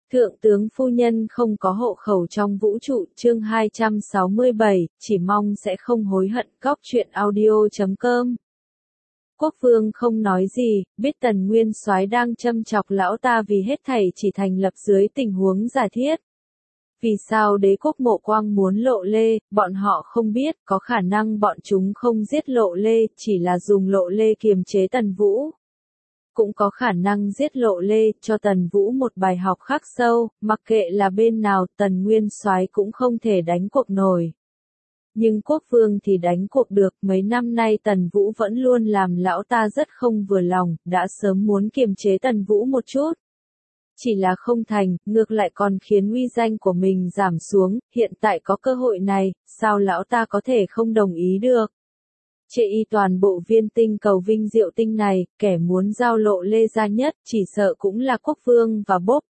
Thượng tướng phu nhân không có hộ khẩu trong vũ trụ, chương 267, chỉ mong sẽ không hối hận. Góc truyện audio.com. Quốc vương không nói gì, biết Tần Nguyên Soái đang châm chọc lão ta vì hết thảy chỉ thành lập dưới tình huống giả thiết. Vì sao đế quốc Mộ Quang muốn Lộ Lê, bọn họ không biết, có khả năng bọn chúng không giết Lộ Lê, chỉ là dùng Lộ Lê kiềm chế Tần Vũ. Cũng có khả năng giết Lộ Lê, cho Tần Vũ một bài học khắc sâu, mặc kệ là bên nào, Tần Nguyên Soái cũng không thể đánh cuộc nổi. Nhưng quốc vương thì đánh cuộc được, mấy năm nay Tần Vũ vẫn luôn làm lão ta rất không vừa lòng, đã sớm muốn kiềm chế Tần Vũ một chút. Chỉ là không thành, ngược lại còn khiến uy danh của mình giảm xuống, hiện tại có cơ hội này, sao lão ta có thể không đồng ý được. Chê y toàn bộ viên tinh cầu vinh diệu tinh này, kẻ muốn giao Lộ Lê ra nhất, chỉ sợ cũng là quốc vương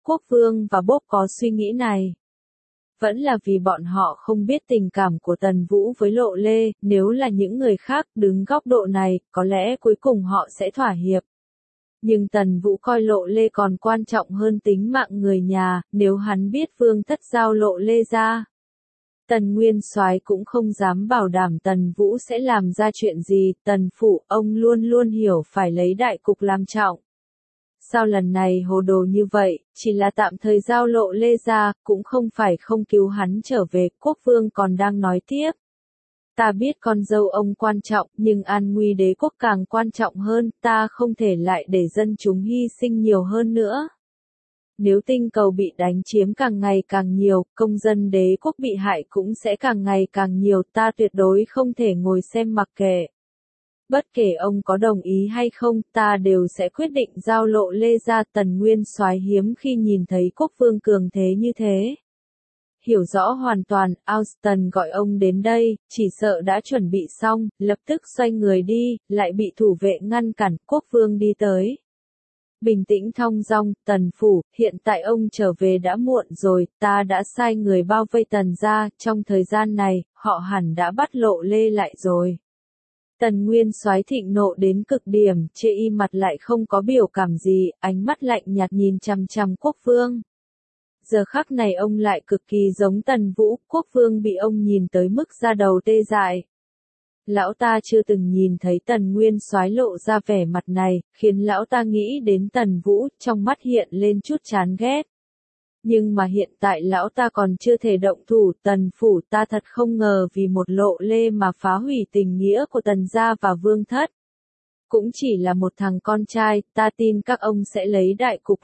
và bốp có suy nghĩ này. Vẫn là vì bọn họ không biết tình cảm của Tần Vũ với Lộ Lê, nếu là những người khác đứng góc độ này, có lẽ cuối cùng họ sẽ thỏa hiệp. Nhưng Tần Vũ coi Lộ Lê còn quan trọng hơn tính mạng người nhà, nếu hắn biết vương thất giao Lộ Lê ra. Tần Nguyên Soái cũng không dám bảo đảm Tần Vũ sẽ làm ra chuyện gì, Tần phủ, ông luôn luôn hiểu phải lấy đại cục làm trọng. Sao lần này hồ đồ như vậy, chỉ là tạm thời giao Lộ Lê ra, cũng không phải không cứu hắn trở về, quốc vương còn đang nói tiếp. Ta biết con dâu ông quan trọng, nhưng an nguy đế quốc càng quan trọng hơn, ta không thể lại để dân chúng hy sinh nhiều hơn nữa. Nếu tinh cầu bị đánh chiếm càng ngày càng nhiều, công dân đế quốc bị hại cũng sẽ càng ngày càng nhiều, ta tuyệt đối không thể ngồi xem mặc kệ. Bất kể ông có đồng ý hay không, ta đều sẽ quyết định giao Lộ Lê ra. Tần Nguyên Soái hiếm khi nhìn thấy quốc vương cường thế như thế. Hiểu rõ hoàn toàn, Austin gọi ông đến đây, chỉ sợ đã chuẩn bị xong, lập tức xoay người đi, lại bị thủ vệ ngăn cản, quốc vương đi tới. Bình tĩnh thong dong, Tần phủ, hiện tại ông trở về đã muộn rồi, ta đã sai người bao vây Tần gia, trong thời gian này, họ hẳn đã bắt Lộ Lê lại rồi. Tần Nguyên Soái thịnh nộ đến cực điểm, chê y mặt lại không có biểu cảm gì, ánh mắt lạnh nhạt nhìn chằm chằm quốc vương. Giờ khắc này ông lại cực kỳ giống Tần Vũ, quốc vương bị ông nhìn tới mức da đầu tê dại. Lão ta chưa từng nhìn thấy Tần Nguyên Soái lộ ra vẻ mặt này, khiến lão ta nghĩ đến Tần Vũ, trong mắt hiện lên chút chán ghét. Nhưng mà hiện tại lão ta còn chưa thể động thủ, Tần phủ, ta thật không ngờ vì một Lộ Lê mà phá hủy tình nghĩa của Tần gia và vương thất. Cũng chỉ là một thằng con trai, ta tin các ông sẽ lấy đại cục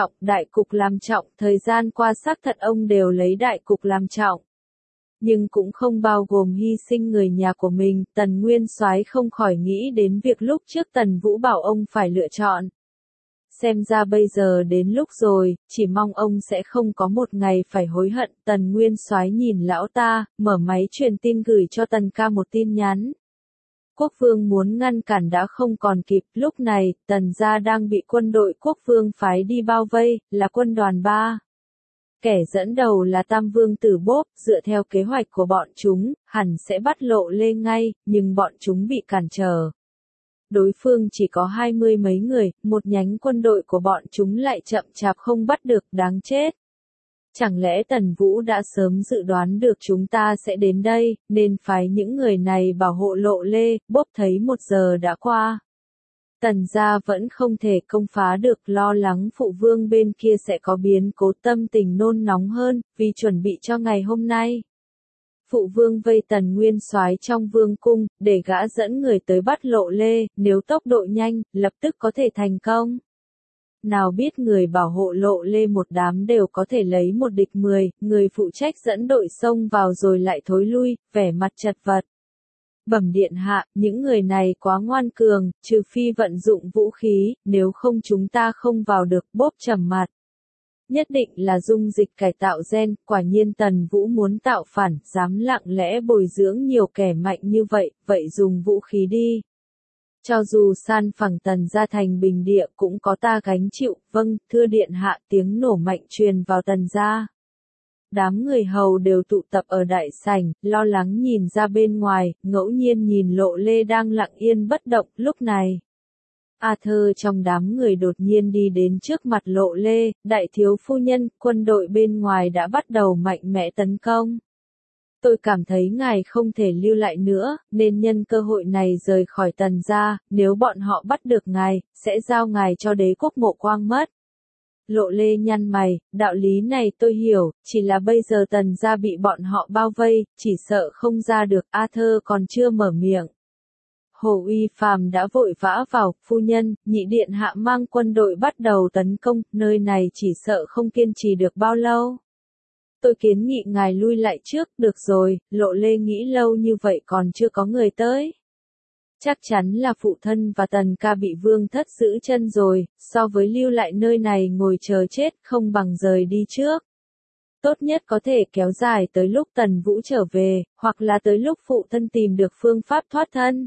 làm trọng, thời gian qua xác thật ông đều lấy đại cục làm trọng. Nhưng cũng không bao gồm hy sinh người nhà của mình, Tần Nguyên Soái không khỏi nghĩ đến việc lúc trước Tần Vũ bảo ông phải lựa chọn. Xem ra bây giờ đến lúc rồi, chỉ mong ông sẽ không có một ngày phải hối hận. Tần Nguyên Soái nhìn lão ta, mở máy truyền tin gửi cho Tần ca một tin nhắn. Quốc vương muốn ngăn cản đã không còn kịp, lúc này, Tần gia đang bị quân đội quốc vương phái đi bao vây, là quân đoàn 3. Kẻ dẫn đầu là Tam Vương Tử Bốp, dựa theo kế hoạch của bọn chúng, hẳn sẽ bắt Lộ Lê ngay, nhưng bọn chúng bị cản trở. Đối phương chỉ có 20 mấy người, một nhánh quân đội của bọn chúng lại chậm chạp không bắt được, đáng chết. Chẳng lẽ Tần Vũ đã sớm dự đoán được chúng ta sẽ đến đây, nên phái những người này bảo hộ Lộ Lê, Bốp thấy 1 giờ đã qua. Tần gia vẫn không thể công phá được, lo lắng phụ vương bên kia sẽ có biến cố, tâm tình nôn nóng hơn, vì chuẩn bị cho ngày hôm nay. Phụ vương vây Tần Nguyên Soái trong vương cung, để gã dẫn người tới bắt Lộ Lê, nếu tốc độ nhanh, lập tức có thể thành công. Nào biết người bảo hộ Lộ Lê một đám đều có thể lấy 1 địch 10, người phụ trách dẫn đội xông vào rồi lại thối lui, vẻ mặt chật vật. Bẩm điện hạ, những người này quá ngoan cường, trừ phi vận dụng vũ khí, nếu không chúng ta không vào được, Bốp trầm mặt. Nhất định là dung dịch cải tạo gen, quả nhiên Tần Vũ muốn tạo phản, dám lặng lẽ bồi dưỡng nhiều kẻ mạnh như vậy, vậy dùng vũ khí đi. Cho dù san phẳng Tần gia thành bình địa cũng có ta gánh chịu, vâng, thưa điện hạ, tiếng nổ mạnh truyền vào Tần gia. Đám người hầu đều tụ tập ở đại sảnh, lo lắng nhìn ra bên ngoài, ngẫu nhiên nhìn Lộ Lê đang lặng yên bất động, lúc này. Arthur trong đám người đột nhiên đi đến trước mặt Lộ Lê, đại thiếu phu nhân, quân đội bên ngoài đã bắt đầu mạnh mẽ tấn công. Tôi cảm thấy ngài không thể lưu lại nữa, nên nhân cơ hội này rời khỏi Tần gia, nếu bọn họ bắt được ngài, sẽ giao ngài cho đế quốc Mộ Quang mất. Lộ Lê nhăn mày, đạo lý này tôi hiểu, chỉ là bây giờ Tần gia bị bọn họ bao vây, chỉ sợ không ra được. Arthur còn chưa mở miệng. Hồ Uy Phàm đã vội vã vào, phu nhân, nhị điện hạ mang quân đội bắt đầu tấn công, nơi này chỉ sợ không kiên trì được bao lâu. Tôi kiến nghị ngài lui lại trước, được rồi, Lộ Lê nghĩ lâu như vậy còn chưa có người tới. Chắc chắn là phụ thân và Tần ca bị vương thất giữ chân rồi, so với lưu lại nơi này ngồi chờ chết không bằng rời đi trước. Tốt nhất có thể kéo dài tới lúc Tần Vũ trở về, hoặc là tới lúc phụ thân tìm được phương pháp thoát thân.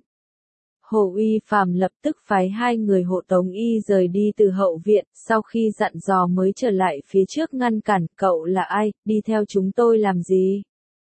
Hồ Uy Phàm lập tức phái 2 người hộ tống y rời đi từ hậu viện, sau khi dặn dò mới trở lại phía trước ngăn cản, cậu là ai, đi theo chúng tôi làm gì?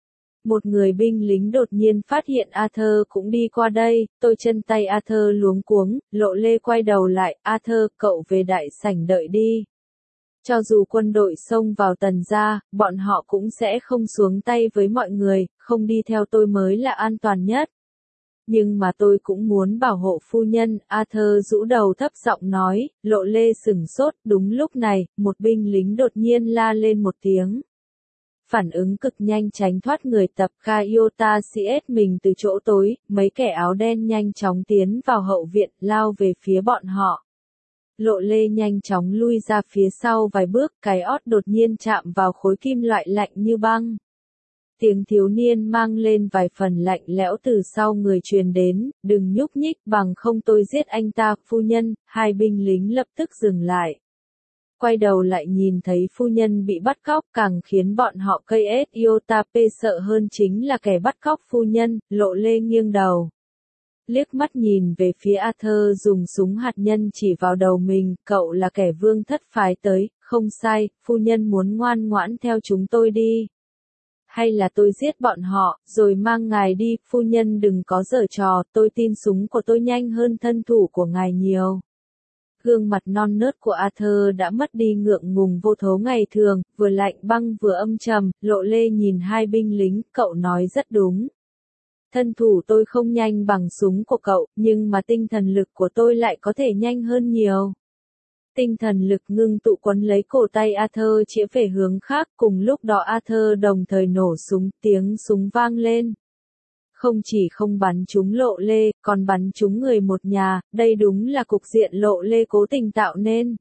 Một người binh lính đột nhiên phát hiện Arthur cũng đi qua đây, tôi chân tay Arthur luống cuống, Lộ Lê quay đầu lại, Arthur, cậu về đại sảnh đợi đi. Cho dù quân đội xông vào Tần gia, bọn họ cũng sẽ không xuống tay với mọi người, không đi theo tôi mới là an toàn nhất. Nhưng mà tôi cũng muốn bảo hộ phu nhân, Arthur rũ đầu thấp giọng nói, Lộ Lê sửng sốt, đúng lúc này, một binh lính đột nhiên la lên một tiếng. Phản ứng cực nhanh tránh thoát người tập Kaiota CS mình từ chỗ tối, mấy kẻ áo đen nhanh chóng tiến vào hậu viện, lao về phía bọn họ. Lộ Lê nhanh chóng lui ra phía sau vài bước, cái ót đột nhiên chạm vào khối kim loại lạnh như băng. Tiếng thiếu niên mang lên vài phần lạnh lẽo từ sau người truyền đến, đừng nhúc nhích bằng không tôi giết anh ta, phu nhân, 2 binh lính lập tức dừng lại. Quay đầu lại nhìn thấy phu nhân bị bắt cóc càng khiến bọn họ KSIOTAP sợ hơn chính là kẻ bắt cóc phu nhân, Lộ Lê nghiêng đầu. Liếc mắt nhìn về phía Arthur dùng súng hạt nhân chỉ vào đầu mình, cậu là kẻ vương thất phái tới, không sai, phu nhân muốn ngoan ngoãn theo chúng tôi đi. Hay là tôi giết bọn họ, rồi mang ngài đi, phu nhân đừng có giở trò, tôi tin súng của tôi nhanh hơn thân thủ của ngài nhiều. Gương mặt non nớt của Arthur đã mất đi ngượng ngùng vô thố ngày thường, vừa lạnh băng vừa âm trầm, Lộ Lê nhìn 2 binh lính, cậu nói rất đúng. Thân thủ tôi không nhanh bằng súng của cậu, nhưng mà tinh thần lực của tôi lại có thể nhanh hơn nhiều. Tinh thần lực ngưng tụ quấn lấy cổ tay Arthur chĩa về hướng khác, cùng lúc đó Arthur đồng thời nổ súng, tiếng súng vang lên. Không chỉ không bắn trúng Lộ Lê, còn bắn trúng người một nhà, đây đúng là cục diện Lộ Lê cố tình tạo nên.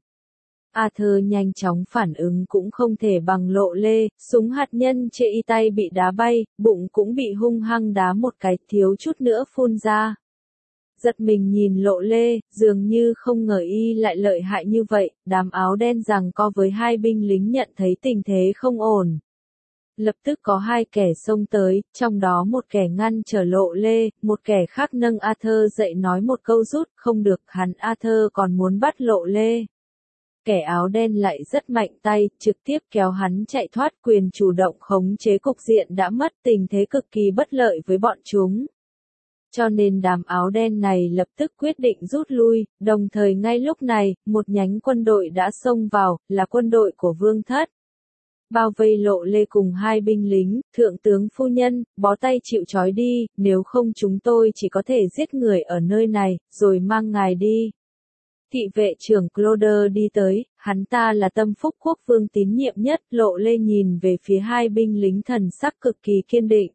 Arthur nhanh chóng phản ứng cũng không thể bằng Lộ Lê, súng hạt nhân chệ y tay bị đá bay, bụng cũng bị hung hăng đá một cái, thiếu chút nữa phun ra. Giật mình nhìn Lộ Lê, dường như không ngờ y lại lợi hại như vậy, đám áo đen giằng co với 2 binh lính nhận thấy tình thế không ổn. Lập tức có 2 kẻ xông tới, trong đó một kẻ ngăn trở Lộ Lê, một kẻ khác nâng Arthur dậy nói một câu rút, không được, hắn Arthur còn muốn bắt Lộ Lê. Kẻ áo đen lại rất mạnh tay, trực tiếp kéo hắn chạy thoát, quyền chủ động khống chế cục diện đã mất, tình thế cực kỳ bất lợi với bọn chúng. Cho nên đám áo đen này lập tức quyết định rút lui, đồng thời ngay lúc này, một nhánh quân đội đã xông vào, là quân đội của vương thất. Bao vây Lộ Lê cùng 2 binh lính, thượng tướng phu nhân, bó tay chịu trói đi, nếu không chúng tôi chỉ có thể giết người ở nơi này, rồi mang ngài đi. Thị vệ trưởng Cloder đi tới, hắn ta là tâm phúc quốc vương tín nhiệm nhất, Lộ Lê nhìn về phía 2 binh lính thần sắc cực kỳ kiên định.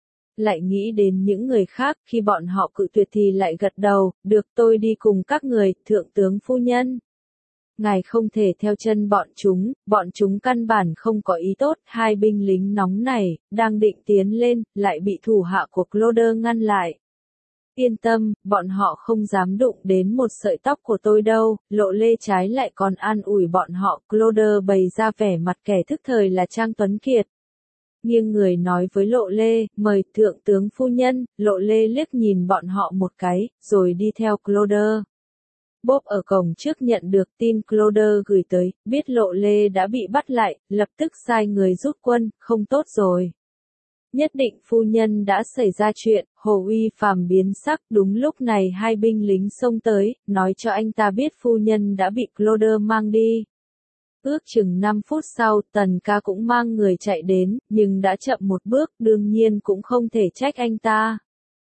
Lại nghĩ đến những người khác, khi bọn họ cự tuyệt thì lại gật đầu, được tôi đi cùng các người, thượng tướng phu nhân. Ngài không thể theo chân bọn chúng căn bản không có ý tốt, 2 binh lính nóng này, đang định tiến lên, lại bị thủ hạ của Cloder ngăn lại. Yên tâm, bọn họ không dám đụng đến một sợi tóc của tôi đâu, Lộ Lê trái lại còn an ủi bọn họ, Cloder bày ra vẻ mặt kẻ thức thời là Trang Tuấn Kiệt. Nghiêng người nói với Lộ Lê, mời thượng tướng phu nhân, Lộ Lê liếc nhìn bọn họ một cái, rồi đi theo Cloder. Bob ở cổng trước nhận được tin Cloder gửi tới, biết Lộ Lê đã bị bắt lại, lập tức sai người rút quân, không tốt rồi. Nhất định phu nhân đã xảy ra chuyện, Hồ Uy Phàm biến sắc, đúng lúc này hai binh lính xông tới, nói cho anh ta biết phu nhân đã bị Cloder mang đi. Ước chừng 5 phút sau, Tần ca cũng mang người chạy đến, nhưng đã chậm một bước, đương nhiên cũng không thể trách anh ta.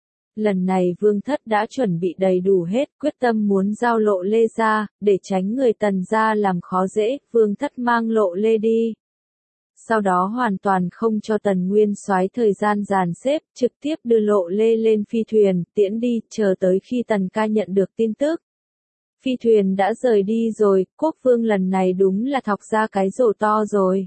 Lần này Vương Thất đã chuẩn bị đầy đủ hết, quyết tâm muốn giao Lộ Lê ra, để tránh người Tần gia làm khó dễ, Vương Thất mang Lộ Lê đi. Sau đó hoàn toàn không cho Tần Nguyên Soái thời gian dàn xếp, trực tiếp đưa Lộ Lê lên phi thuyền, tiễn đi, chờ tới khi Tần ca nhận được tin tức. Phi thuyền đã rời đi rồi, quốc vương lần này đúng là thọc ra cái rổ to rồi.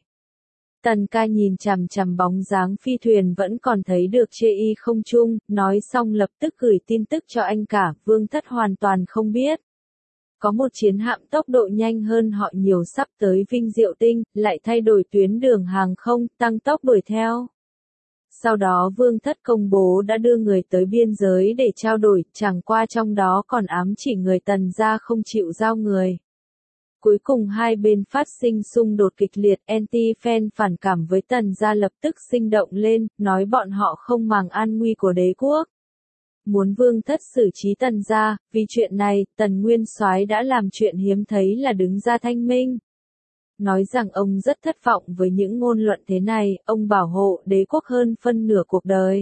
Tần ca nhìn chằm chằm bóng dáng phi thuyền vẫn còn thấy được chê y không trung, nói xong lập tức gửi tin tức cho anh cả, Vương Thất hoàn toàn không biết. Có một chiến hạm tốc độ nhanh hơn họ nhiều sắp tới Vinh Diệu Tinh, lại thay đổi tuyến đường hàng không, tăng tốc đuổi theo. Sau đó Vương Thất công bố đã đưa người tới biên giới để trao đổi, chẳng qua trong đó còn ám chỉ người Tần gia không chịu giao người. Cuối cùng hai bên phát sinh xung đột kịch liệt, anti-fan phản cảm với Tần gia lập tức sinh động lên, nói bọn họ không màng an nguy của đế quốc. Muốn Vương Thất xử trí Tần gia, vì chuyện này, Tần Nguyên Soái đã làm chuyện hiếm thấy là đứng ra thanh minh. Nói rằng ông rất thất vọng với những ngôn luận thế này, ông bảo hộ đế quốc hơn phân nửa cuộc đời.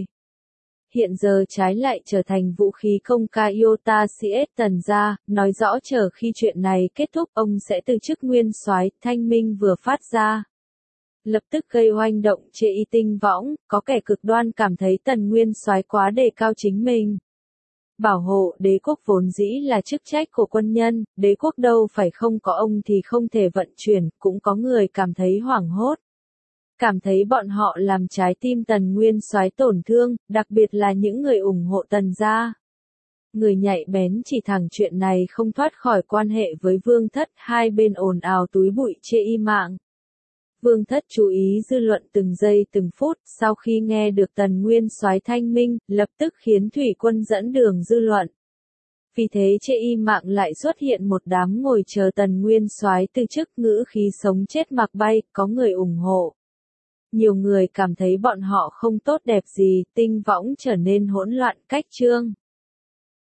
Hiện giờ trái lại trở thành vũ khí công khai iota CS Tần gia, nói rõ chờ khi chuyện này kết thúc ông sẽ từ chức nguyên soái, thanh minh vừa phát ra. Lập tức gây oanh động chê y tinh võng, có kẻ cực đoan cảm thấy Tần Nguyên soái quá đề cao chính mình. Bảo hộ đế quốc vốn dĩ là chức trách của quân nhân, đế quốc đâu phải không có ông thì không thể vận chuyển, cũng có người cảm thấy hoảng hốt. Cảm thấy bọn họ làm trái tim Tần Nguyên soái tổn thương, đặc biệt là những người ủng hộ Tần gia. Người nhạy bén chỉ thẳng chuyện này không thoát khỏi quan hệ với Vương Thất, hai bên ồn ào túi bụi chê y mạng. Vương Thất chú ý dư luận từng giây từng phút, sau khi nghe được Tần Nguyên soái thanh minh, lập tức khiến thủy quân dẫn đường dư luận. Vì thế chê y mạng lại xuất hiện một đám ngồi chờ Tần Nguyên soái từ chức, ngữ khí sống chết mặc bay, có người ủng hộ. Nhiều người cảm thấy bọn họ không tốt đẹp gì, tinh võng trở nên hỗn loạn cách chương.